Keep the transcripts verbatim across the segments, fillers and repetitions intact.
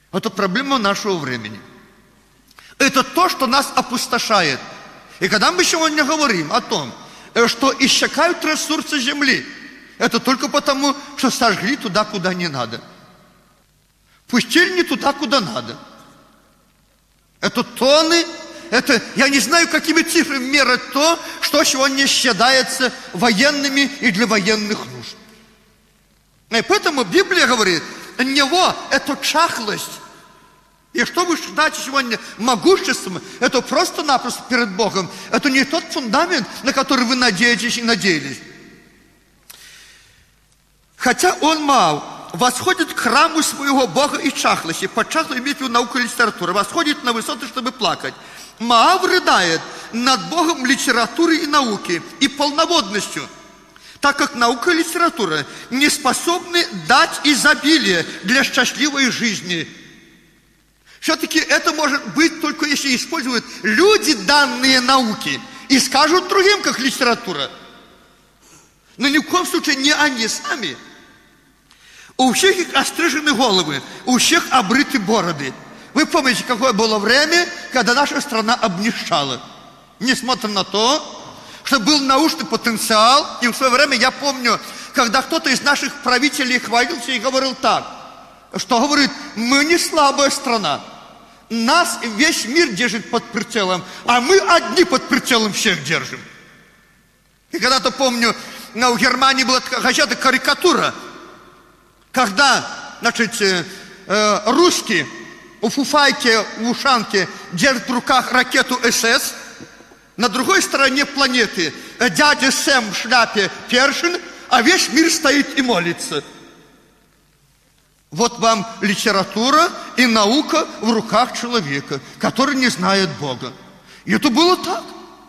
Это проблема нашего времени. Это то, что нас опустошает. И когда мы сегодня говорим о том, что иссякают ресурсы земли, это только потому, что сожгли туда, куда не надо. Пустили не туда, куда надо. Это тонны, это, я не знаю, какими цифрами мерять то, что сегодня считается военными и для военных нужд. И поэтому Библия говорит, него это чахлость. И что вы считаете сегодня могуществом, это просто-напросто перед Богом. Это не тот фундамент, на который вы надеетесь и надеялись. Хотя он мал, восходит к храму своего Бога и чахлости. Под чахлой имеет в виду наука и литература. Восходит на высоты, чтобы плакать. Моав рыдает над Богом литературы и науки и полноводностью, так как наука и литература не способны дать изобилие для счастливой жизни. Все-таки это может быть только если используют люди данные науки и скажут другим, как литература. Но ни в коем случае не они сами. У всех их острижены головы, у всех обрыты бороды. Вы помните, какое было время, когда наша страна обнищала. Несмотря на то, что был научный потенциал, и в свое время я помню, когда кто-то из наших правителей хвалился и говорил так, что говорит, мы не слабая страна. Нас весь мир держит под прицелом, а мы одни под прицелом всех держим. И когда-то помню, у Германии была такая карикатура, когда, значит, э, русские у фуфайки, у ушанки держат в руках ракету эс эс, на другой стороне планеты дядя Сэм в шляпе Першин, а весь мир стоит и молится. Вот вам литература и наука в руках человека, который не знает Бога. И это было так.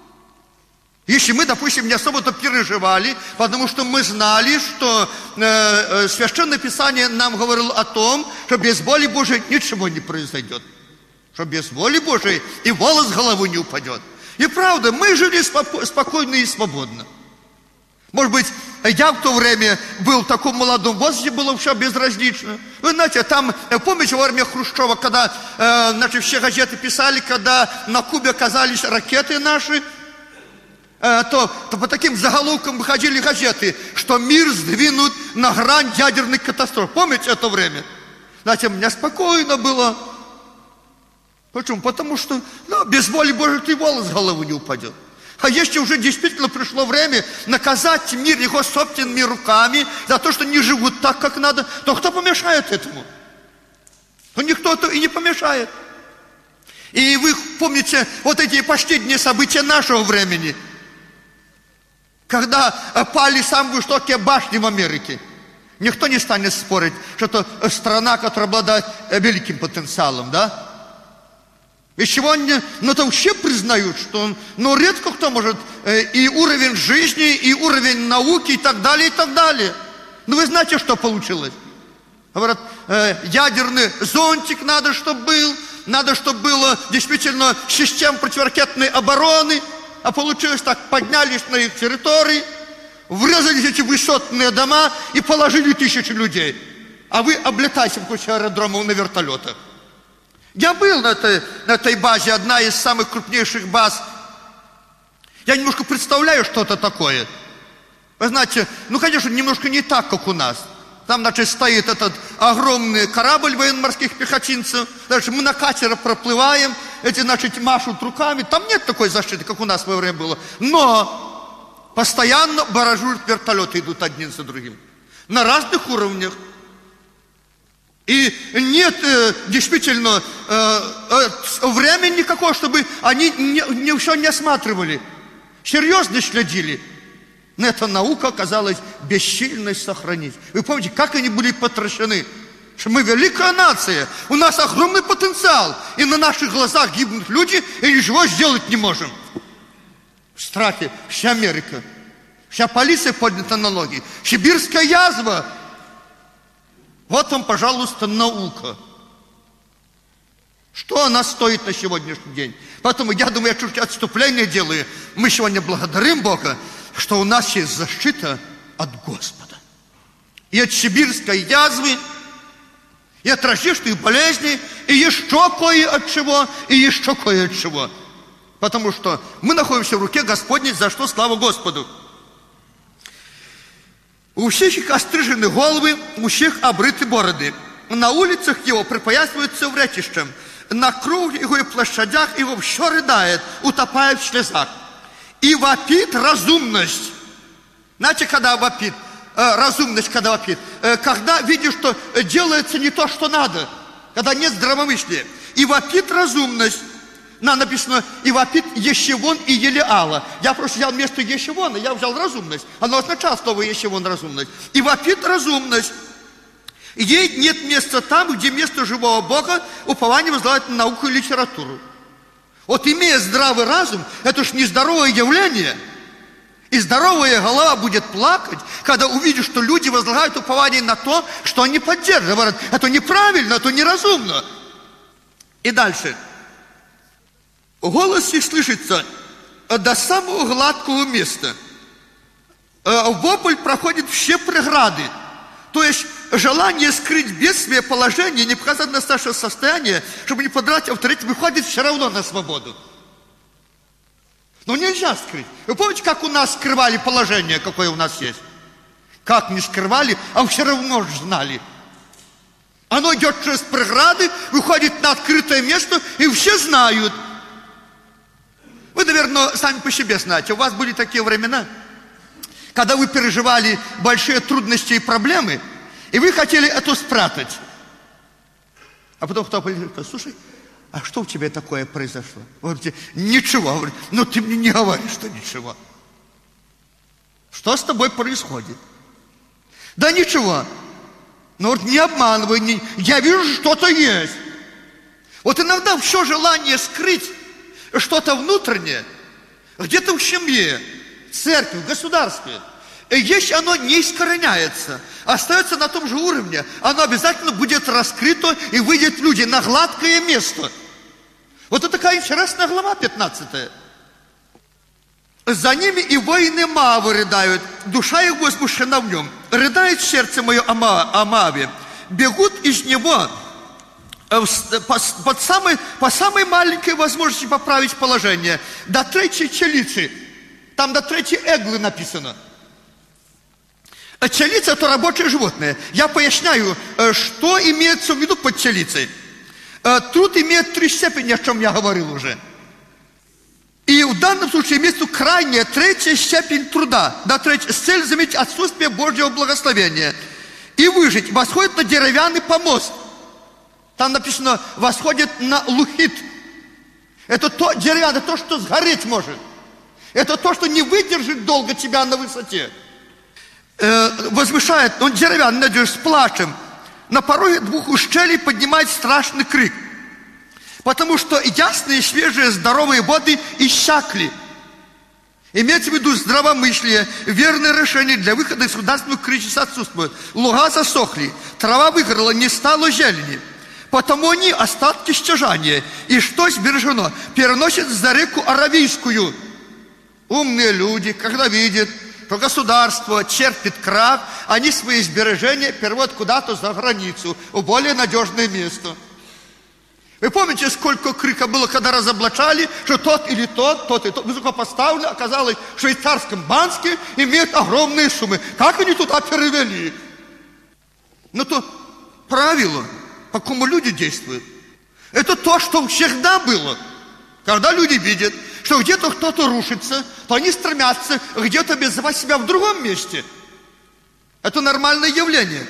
Если мы, допустим, не особо-то переживали, потому что мы знали, что э, э, Священное Писание нам говорило о том, что без воли Божией ничего не произойдет. Что без воли Божией и волос с головы не упадет. И правда, мы жили споко- спокойно и свободно. Может быть, я в то время был в таком молодом возрасте, было все безразлично. Вы знаете, там, помните, во время Хрущева, когда э, значит, все газеты писали, когда на Кубе оказались ракеты наши, э, то, то по таким заголовкам выходили газеты, что мир сдвинут на грань ядерной катастрофы. Помните это время? Знаете, у меня спокойно было. Почему? Потому что ну, без воли Божией ты волос с головы не упадет. А если уже действительно пришло время наказать мир его собственными руками за то, что не живут так, как надо, то кто помешает этому? То никто-то и не помешает. И вы помните вот эти последние события нашего времени, когда пали самые высокие башни в Америке. Никто не станет спорить, что это страна, которая обладает великим потенциалом, да? И сегодня, ну, то вообще признают, что, ну, редко кто может э, и уровень жизни, и уровень науки, и так далее, и так далее. Ну, вы знаете, что получилось? Говорят, э, ядерный зонтик надо, чтобы был, надо, чтобы было действительно система противоракетной обороны, а получилось так, поднялись на их территории, врезались эти высотные дома и положили тысячи людей. А вы облетаете в кучу аэродромов на вертолетах. Я был на этой, на этой базе, одна из самых крупнейших баз. Я немножко представляю, что это такое. Вы знаете, ну, конечно, немножко не так, как у нас. Там, значит, стоит этот огромный корабль военно-морских пехотинцев. Дальше мы на катере проплываем, эти, значит, машут руками. Там нет такой защиты, как у нас в свое время было. Но постоянно баражируют вертолеты, идут один за другим. На разных уровнях. И нет э, действительно э, э, времени никакого, чтобы они не, не, все не осматривали. Серьезно следили. Но эта наука оказалась бессильной сохранить. Вы помните, как они были потрясены? Что мы великая нация, у нас огромный потенциал, и на наших глазах гибнут люди, и ничего сделать не можем. В страхе вся Америка, вся полиция поднята на ноги, сибирская язва. Вот вам, пожалуйста, наука. Что она стоит на сегодняшний день? Поэтому я думаю, я чуть отступление делаю. Мы сегодня благодарим Бога, что у нас есть защита от Господа. И от сибирской язвы, И от различных болезней, и еще кое от чего, и еще кое от чего. Потому что мы находимся в руке Господней, за что слава Господу. У всех острижены головы, у всех обрыты бороды. На улицах его припоясываются врятищем. На кругах его и площадях его все рыдает, утопая в слезах. И вопит разумность. Знаете, когда вопит? Э, разумность, когда вопит. Э, когда видишь, что делается не то, что надо. Когда нет здравомыслия. И вопит разумность. Нам написано, и вопит Ещевон и Елеала. Я просто взял вместо Ещевона, я взял разумность. Оно означало слово Ещевон, разумность. И вопит разумность. Ей нет места там, где место живого Бога упование возлагает на науку и литературу. Вот имея здравый разум, это уж нездоровое явление. И здоровая голова будет плакать, когда увидит, что люди возлагают упование на то, что они поддерживают. Это неправильно, это неразумно. И дальше. Голос их слышится до самого гладкого места. Вопль проходит все преграды. То есть желание скрыть бедствие, положение, не показать настоящее состояние, чтобы не подрать авторитет, выходит все равно на свободу. Но нельзя скрыть. Вы помните, как у нас скрывали положение, какое у нас есть? Как не скрывали, а все равно же знали. Оно идет через преграды, выходит на открытое место, и все знают. Вы, наверное, сами по себе знаете, у вас были такие времена, когда вы переживали большие трудности и проблемы, и вы хотели это спрятать. А потом кто-то говорит, слушай, а что у тебя такое произошло? Вы говорите, ничего. Говорит, ну ты мне не говори, что ничего. Что с тобой происходит? Да ничего. Ну вот не обманывай, не... я вижу, что-то есть. Вот иногда все желание скрыть что-то внутреннее, где-то в семье, в церкви, в государстве, если оно не искореняется, остается на том же уровне, оно обязательно будет раскрыто и выйдет в люди на гладкое место. Вот это такая интересная глава пятнадцатая. За ними и воины Моава рыдают, душа их возмущена в нем. Рыдает сердце мое о Моаве, бегут из него под самой, по самой маленькой возможности поправить положение. До третьей челицы, там до третьей эглы написано. Челица – это рабочее животное. Я поясняю, что имеется в виду под челицей. Труд имеет три степени, о чем я говорил уже. И в данном случае имеется крайняя, третья степень труда. Да, третья, с целью заметить отсутствие Божьего благословения. И выжить. Восходит на деревянный помост. Там написано, восходит на лухит. Это то деревянное, то, что сгореть может. Это то, что не выдержит долго тебя на высоте. Э, возвышает, он деревянный, надеюсь, с плачем. На пороге двух ущелий поднимает страшный крик. Потому что ясные, свежие, здоровые воды иссякли. Имеется в виду здравомыслие, верное решение для выхода из государственных кризисов отсутствует. Луга засохли, трава выгорела, не стало зелени. Потому они остатки стяжания. И что сбережено? Переносят за реку Аравийскую. Умные люди, когда видят, что государство черпит крах, они свои сбережения переводят куда-то за границу, в более надежное место. Вы помните, сколько крика было, когда разоблачали, что тот или тот, тот и тот высокопоставленный, оказалось, в швейцарском банке имеют огромные суммы. Как они туда перевели? Ну то правило, по какому люди действуют. Это то, что всегда было. Когда люди видят, что где-то кто-то рушится, то они стремятся где-то обязать себя в другом месте. Это нормальное явление.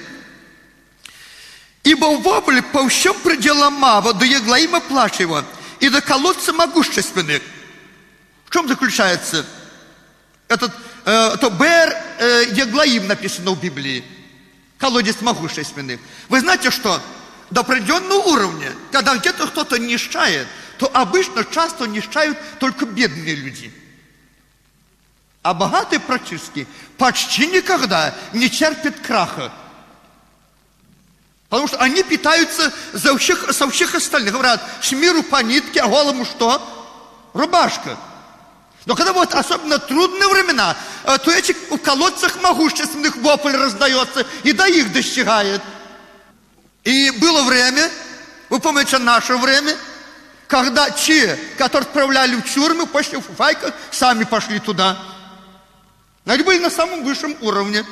Ибо вопль по всем пределам Моава, до Еглаима плач его, и до колодца могущественных. В чем заключается? Этот, э, то Бер э, Еглаим написано в Библии. Колодец могущественных. Вы знаете что? До определенного уровня, когда где-то кто-то нищает, то обычно часто нищают только бедные люди. А богатые практически почти никогда не терпят краха. Потому что они питаются за всех, со всех остальных. Говорят, с миру по нитке, а голому что? Рубашка. Но когда вот особенно трудные времена, то эти в колодцах могущественных вопль раздается, и до их достигает. И было время, вы помните наше время, когда те, которые отправляли в тюрьмы, почти в фуфайках, сами пошли туда. Они были на самом высшем уровне.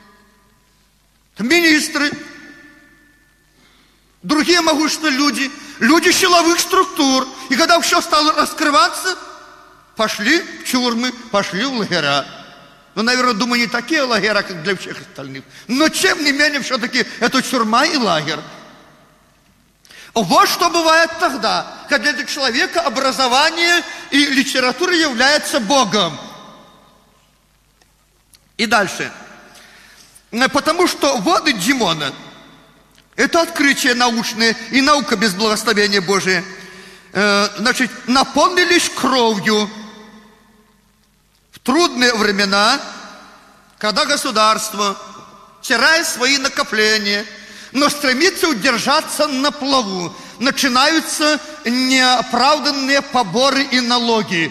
Министры, другие могущественные люди, люди силовых структур. И когда все стало раскрываться, пошли в тюрьмы, пошли в лагеря. Ну, наверное, думаю, не такие лагеря, как для всех остальных. Но, тем не менее, все-таки это тюрьма и лагерь. Вот что бывает тогда, когда для человека образование и литература являются Богом. И дальше. Потому что воды Димона – это открытие научное и наука без благословения Божия. Значит, наполнились кровью в трудные времена, когда государство, теряя свои накопления, но стремится удержаться на плаву, начинаются неоправданные поборы и налоги.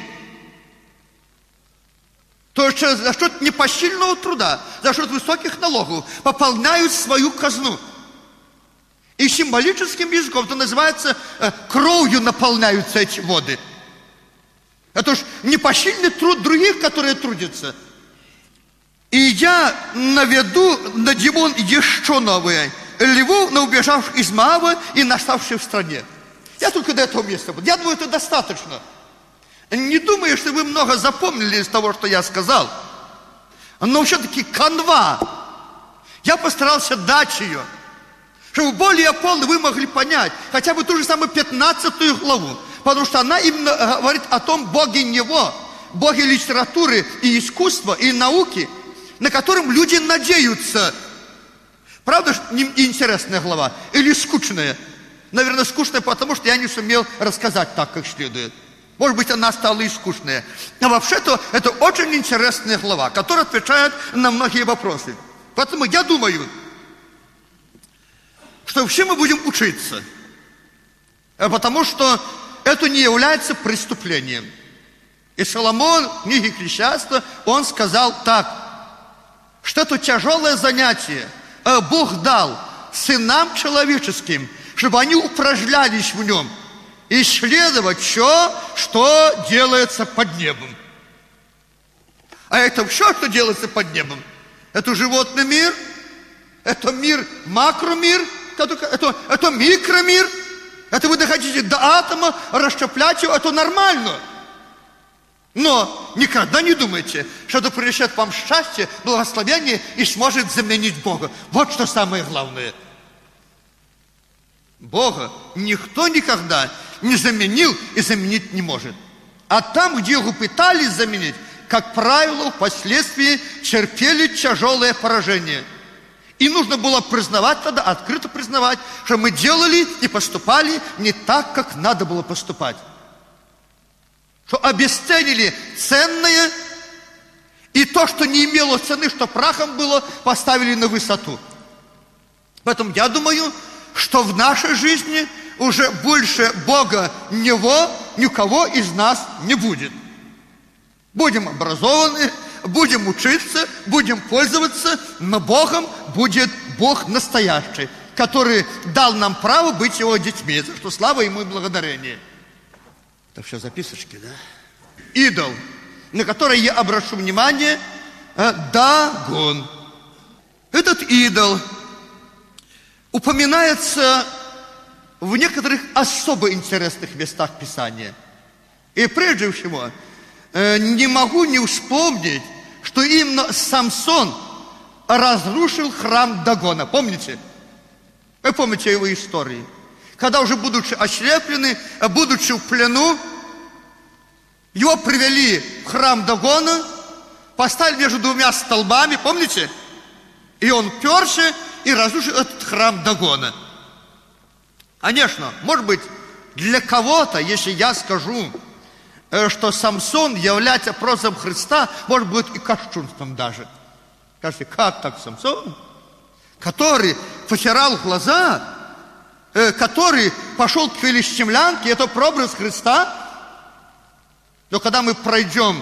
То есть за счет непосильного труда, за счет высоких налогов пополняют свою казну. И символическим языком это называется э, кровью наполняются эти воды. Это уж непосильный труд других, которые трудятся. И я наведу на Димон еще новое. Львов, на убежавших из Моава и наставших в стране. Я только до этого места буду. Я думаю, это достаточно. Не думаю, что вы много запомнили из того, что я сказал. Но все-таки канва. Я постарался дать ее, чтобы более полно вы могли понять хотя бы ту же самую пятнадцатую главу. Потому что она именно говорит о том Боге Него, Боге литературы и искусства, и науки, на котором люди надеются. Правда, интересная глава? Или скучная? Наверное, скучная, потому что я не сумел рассказать так, как следует. Может быть, она стала и скучная. А вообще-то, это очень интересная глава, которая отвечает на многие вопросы. Поэтому я думаю, что все мы будем учиться. Потому что это не является преступлением. И Соломон в книге Экклесиаста, он сказал так, что это тяжелое занятие Бог дал сынам человеческим, чтобы они упражнялись в нем, исследовать все, что делается под небом. А это все, что делается под небом, это животный мир, это мир, макромир, это, это, это микромир, это вы доходите до атома, расщеплять его, это нормально. Но никогда не думайте, что это принесет вам счастье, благословение и сможет заменить Бога. Вот что самое главное. Бога никто никогда не заменил и заменить не может. А там, где его пытались заменить, как правило, впоследствии терпели тяжелое поражение. И нужно было признавать тогда, открыто признавать, что мы делали и поступали не так, как надо было поступать. Что обесценили ценное, и то, что не имело цены, что прахом было, поставили на высоту. Поэтому я думаю, что в нашей жизни уже больше Бога Него ни у кого из нас не будет. Будем образованы, будем учиться, будем пользоваться, но Богом будет Бог настоящий, который дал нам право быть Его детьми, за что слава Ему и благодарение. Это все записочки, да? Идол, на который я обращу внимание, Дагон. Этот идол упоминается в некоторых особо интересных местах Писания. И прежде всего, не могу не вспомнить, что именно Самсон разрушил храм Дагона. Помните? Вы помните его истории? Когда уже будучи ослеплены, будучи в плену, его привели в храм Дагона, поставили между двумя столбами, помните? И он перся и разрушил этот храм Дагона. Конечно, может быть, для кого-то, если я скажу, что Самсон является образом Христа, может быть, и кощунством даже. Скажите, как так Самсон, который потирал глаза, который пошел к филистимлянке, это прообраз Христа. Но когда мы пройдем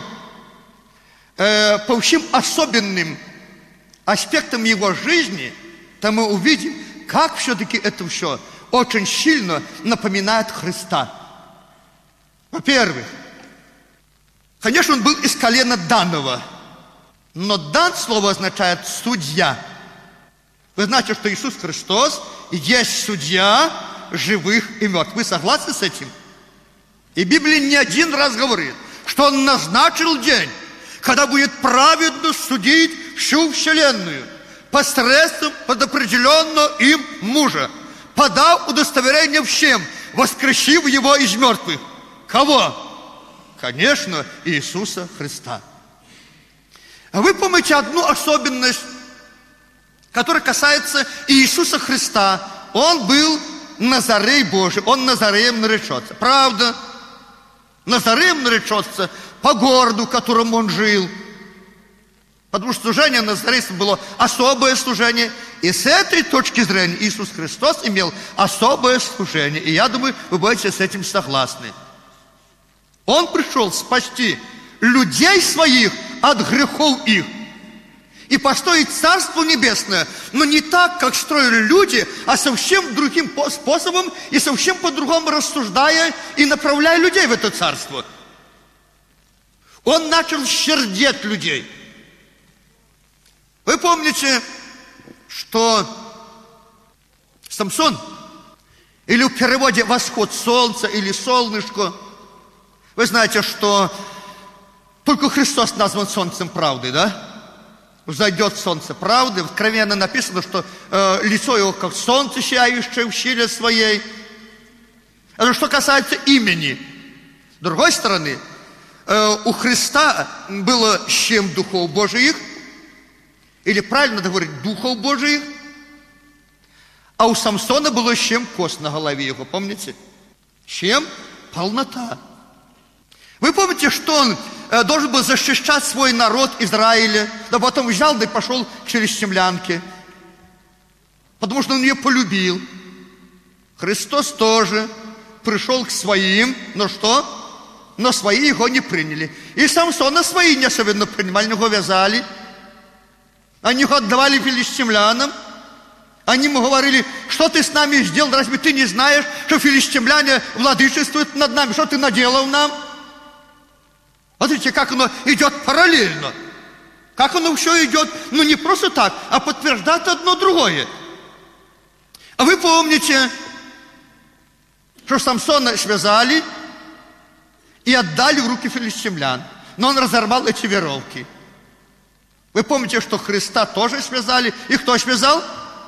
э, по всем особенным аспектам его жизни, то мы увидим, как все-таки это все очень сильно напоминает Христа. Во-первых, конечно, он был из колена Данова, но Дан слово означает судья. Вы знаете, что Иисус Христос есть судья живых и мертвых. Вы согласны с этим? И Библия не один раз говорит, что Он назначил день, когда будет праведно судить всю вселенную посредством предопределенного им мужа, подав удостоверение всем, воскресив его из мертвых. Кого? Конечно, Иисуса Христа. А вы помните одну особенность, которая касается Иисуса Христа. Он был Назарей Божий, он Назареем наречется. Правда? Назареем наречется по городу, в котором он жил. Потому что служение назарейцев было особое служение. И с этой точки зрения Иисус Христос имел особое служение. И я думаю, вы будете с этим согласны. Он пришел спасти людей своих от грехов их и построить Царство Небесное, но не так, как строили люди, а совсем другим способом и совсем по-другому рассуждая и направляя людей в это Царство. Он начал щердеть людей. Вы помните, что Самсон, или в переводе «восход солнца» или «солнышко», вы знаете, что только Христос назван солнцем правды, да? Взойдет солнце правды. Откровенно написано, что э, лицо его как солнце, сияющее в силе своей. Это что касается имени. С другой стороны, э, у Христа было семь духов Божиих, или правильно говорить, духов Божиих, а у Самсона было семь кост на голове его, помните? Семь – полнота. Вы помните, что он э, должен был защищать свой народ Израиля, да потом взял, да и пошел к филистимлянке, потому что он ее полюбил. Христос тоже пришел к своим, но что? Но свои его не приняли. И Самсона свои не особенно принимали, его вязали. Они его отдавали филистимлянам. Они ему говорили: что ты с нами сделал, разве ты не знаешь, что филистимляне владычествуют над нами, что ты наделал нам? Смотрите, как оно идет параллельно. Как оно все идет, ну не просто так, а подтверждает одно другое. А вы помните, что Самсона связали и отдали в руки филистимлян. Но он разорвал эти веревки. Вы помните, что Христа тоже связали. И кто связал?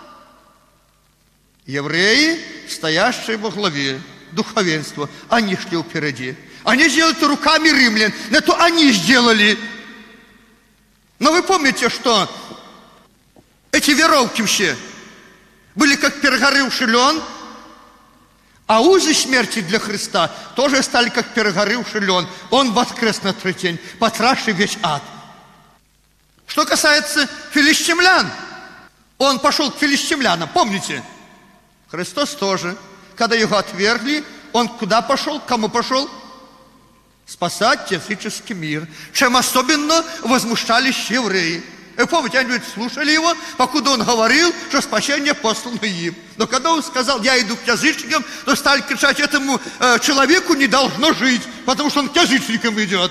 Евреи, стоящие во главе, духовенство. Они шли впереди. Они сделали это руками римлян. Это они сделали. Но вы помните, что эти веревки все были как перегоревший лен, а узы смерти для Христа тоже стали как перегоревший лен. Он воскрес на третий день, потравший весь ад. Что касается филистимлян, он пошел к филистимлянам, помните? Христос тоже, когда его отвергли, он куда пошел? К кому пошел? Спасать языческий мир. Чем особенно возмущались евреи. Вы помните, они слушали его, покуда он говорил, что спасение послано им. Но когда он сказал: я иду к язычникам, то стали кричать: этому э, человеку не должно жить, потому что он к язычникам идет.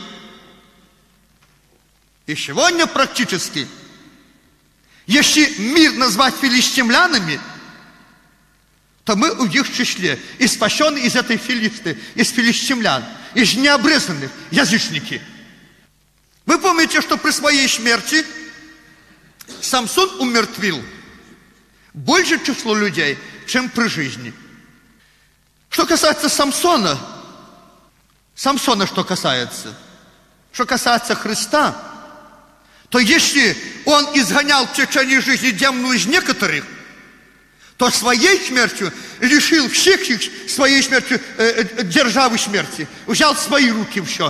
И сегодня практически, если мир назвать филистимлянами, то мы в их числе, и спасенные из этой филисты, из филистимлян, из необрезанных, язычники. Вы помните, что при своей смерти Самсон умертвил больше число людей, чем при жизни. Что касается Самсона, Самсона что касается, что касается Христа, то если он изгонял в течение жизни демонов из некоторых, то своей смертью лишил всех их своей смертью э, э, державы смерти. Взял в свои руки все.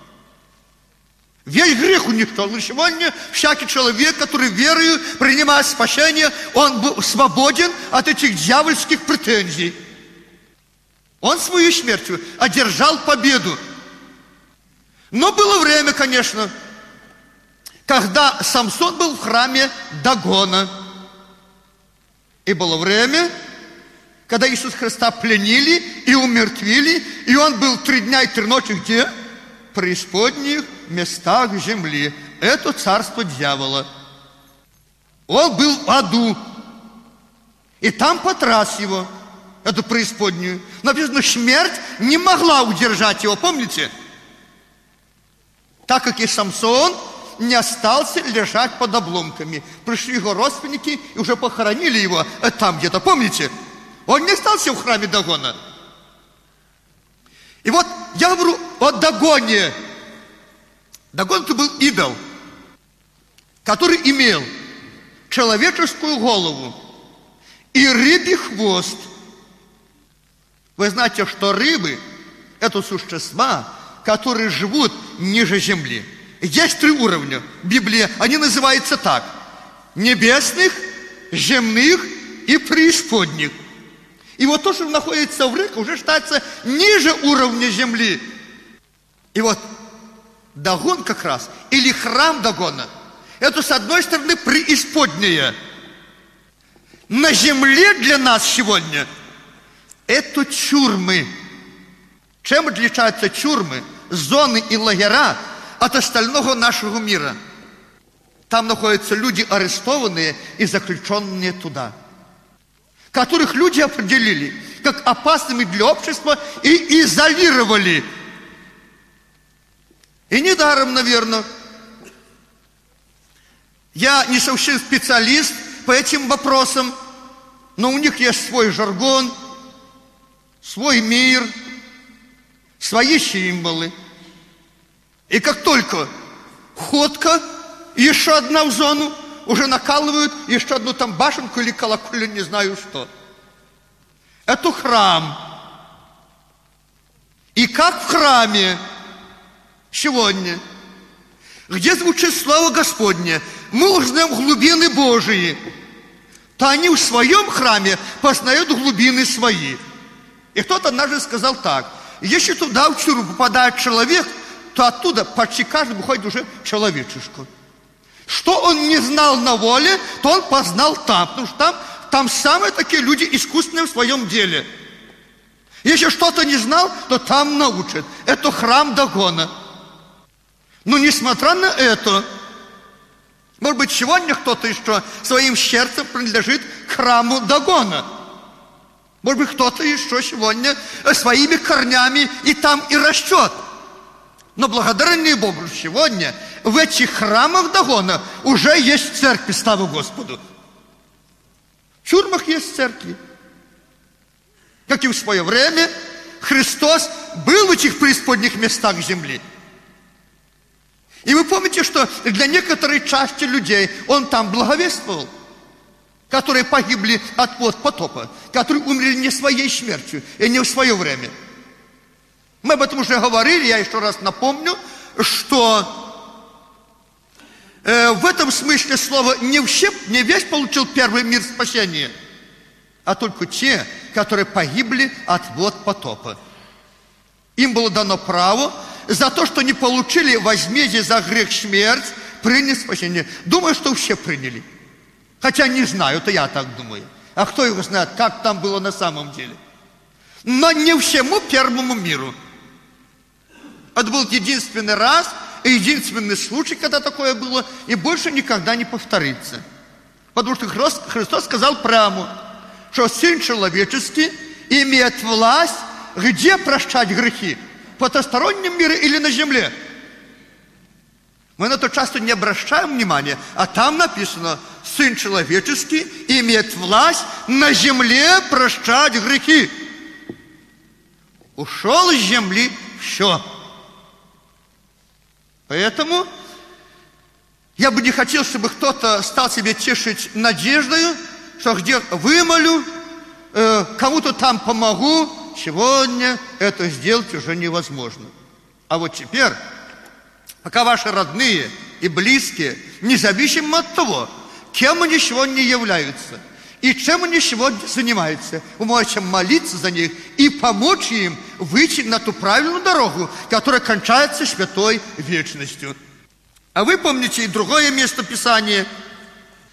Весь грех уничтожил. Сегодня всякий человек, который верою принимает спасение, он был свободен от этих дьявольских претензий. Он своей смертью одержал победу. Но было время, конечно, когда Самсон был в храме Дагона. И было время, когда Иисуса Христа пленили и умертвили, и Он был три дня и три ночи где? В преисподних местах земли. Это царство дьявола. Он был в аду. И там потряс его, эту преисподнюю. Написано, смерть не могла удержать его, помните? Так как и Самсон не остался лежать под обломками. Пришли его родственники и уже похоронили его там где-то, помните? Он не остался в храме Дагона. И вот я говорю о Дагоне. Дагон это был идол, который имел человеческую голову и рыбий хвост. Вы знаете, что рыбы – это существа, которые живут ниже земли. Есть три уровня в Библии, они называются так: небесных, земных и преисподних. И вот то, что находится в рыбе, уже считается ниже уровня земли. И вот Дагон как раз, или храм Дагона, это с одной стороны преисподняя. На земле для нас сегодня это тюрьмы. Чем отличаются тюрьмы, зоны и лагеря от остального нашего мира? Там находятся люди арестованные и заключенные туда, которых люди определили как опасными для общества и изолировали. И недаром, наверное. Я не совсем специалист по этим вопросам, но у них есть свой жаргон, свой мир, свои символы. И как только ходка, еще одна в зону, уже накалывают еще одну там башенку или колокольню, не знаю что. Это храм. И как в храме сегодня, где звучит слово Господне, мы узнаем глубины Божии, то они в своем храме познают глубины свои. И кто-то однажды сказал так: если туда в тюрьму попадает человек, то оттуда почти каждый выходит уже человечешку. Что он не знал на воле, то он познал там, потому что там, там самые такие люди искусственные в своем деле. Если что-то не знал, то там научат. Это храм Дагона. Но несмотря на это, может быть, сегодня кто-то еще своим сердцем принадлежит к храму Дагона. Может быть, кто-то еще сегодня своими корнями и там и растет. Но благодарение Богу, сегодня в этих храмах Дагона уже есть церкви, слава Господу. В тюрьмах есть церкви. Как и в свое время Христос был в этих преисподних местах земли. И вы помните, что для некоторой части людей Он там благовествовал, которые погибли от вод потопа, которые умерли не своей смертью и не в свое время. Мы об этом уже говорили, я еще раз напомню, что э, в этом смысле слова не, все, не весь получил первый мир спасения, а только те, которые погибли от вод потопа. Им было дано право за то, что не получили возмездие за грех смерть, принять спасение. Думаю, что все приняли. Хотя не знаю, это я так думаю. А кто его знает, как там было на самом деле. Но не всему первому миру. Это был единственный раз и единственный случай, когда такое было, и больше никогда не повторится. Потому что Христос сказал прямо, что Сын Человеческий имеет власть где прощать грехи? В потустороннем мире или на земле? Мы на это часто не обращаем внимания, а там написано: Сын Человеческий имеет власть на земле прощать грехи. Ушел из земли, все. Поэтому я бы не хотел, чтобы кто-то стал себе тешить надеждою, что где вымолю, э, кому-то там помогу. Сегодня это сделать уже невозможно. А вот теперь, пока ваши родные и близкие, независимо от того, кем они сегодня являются и чем они сегодня занимаются, вы можете молиться за них и помочь им выйти на ту правильную дорогу, которая кончается святой вечностью. А вы помните и другое место Писания.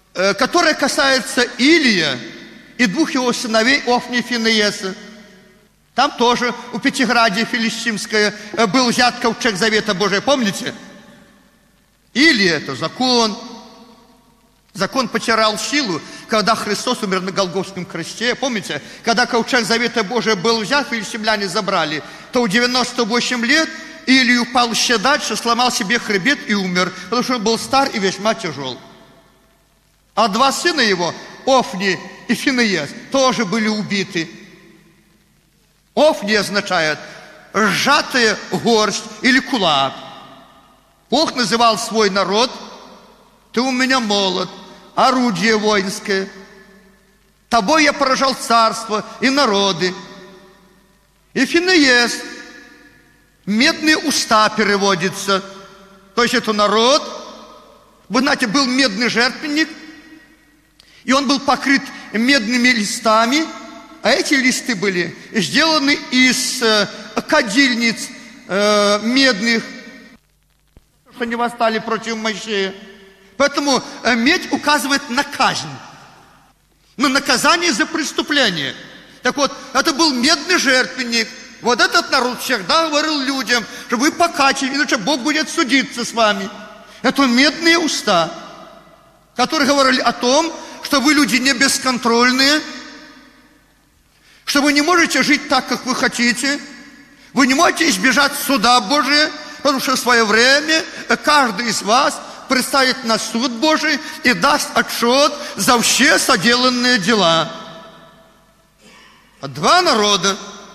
которая касается Илия и двух его сыновей Офни и Финееса. Там тоже у Пятиградия Филистимское был взят ковчег Завета Божия, помните? Илия – это закон. Закон потерял силу, когда Христос умер на Голгофском кресте. Помните, когда ковчег Завета Божия был взят, филистимляне забрали, то у девяноста восьми лет Илий упал еще дальше, сломал себе хребет и умер, потому что он был стар и весьма тяжел. А два сына его, Офни и Финеес, тоже были убиты. Офни означает сжатая горсть или кулак. Бог называл свой народ: ты у меня молот, орудие воинское. Тобой я поражал царство и народы. И Финеес, медные уста переводится. То есть это народ. Вы знаете, был медный жертвенник, и он был покрыт медными листами, а эти листы были сделаны из э, кадильниц э, медных, что не восстали против Моисея. Поэтому э, медь указывает на казнь, на наказание за преступление. Так вот, это был медный жертвенник. Вот этот народ всегда говорил людям, что вы покачиваете, иначе Бог будет судиться с вами. Это медные уста, которые говорили о том, что вы люди не бесконтрольные, что вы не можете жить так, как вы хотите, вы не можете избежать суда Божия, потому что в свое время каждый из вас предстанет на суд Божий и даст отчет за все соделанные дела. Два народа,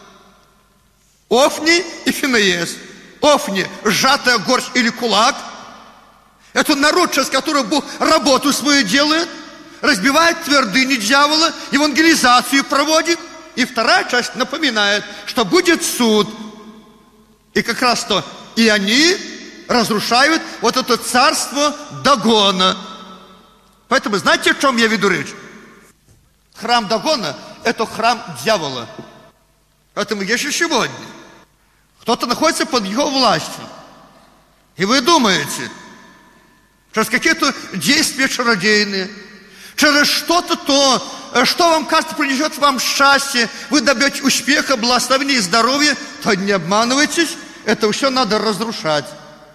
Офни и Финеес. Офни – сжатая горсть или кулак. Это народ, через который Бог работу свою делает, разбивает твердыни дьявола, евангелизацию проводит. И вторая часть напоминает, что будет суд. И как раз то, и они разрушают вот это царство Дагона. Поэтому знаете, о чем я веду речь? Храм Дагона – это храм дьявола. Поэтому если сегодня кто-то находится под его властью, и вы думаете, через какие-то действия чародейные, через что-то то, что вам кажется принесет вам счастье, вы добьете успеха, благословения и здоровья, то не обманывайтесь, это все надо разрушать.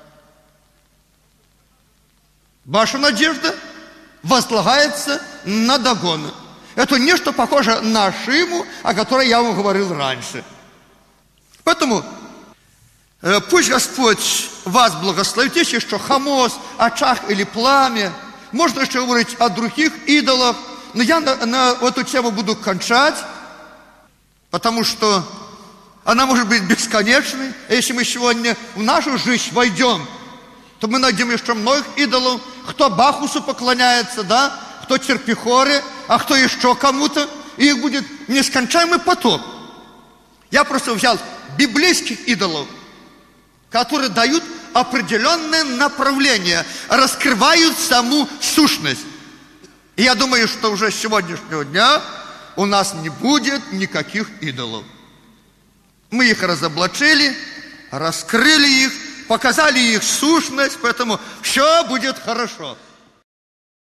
Ваша надежда возлагается на Дагона. Это нечто похоже на Шиму, о которой я вам говорил раньше. Поэтому э, пусть Господь вас благословит. Есть еще Хамос, очаг или пламя. Можно еще говорить о других идолах. Но я на, на эту тему буду кончать, потому что она может быть бесконечной. А если мы сегодня в нашу жизнь войдем, то мы найдем еще многих идолов. Кто Бахусу поклоняется, да? Кто Терпихоре, а кто еще кому-то. И их будет нескончаемый поток. Я просто взял библейских идолов, которые дают определенное направление, раскрывают саму сущность. И я думаю, что уже с сегодняшнего дня у нас не будет никаких идолов. Мы их разоблачили, раскрыли их, показали их сущность, поэтому все будет хорошо.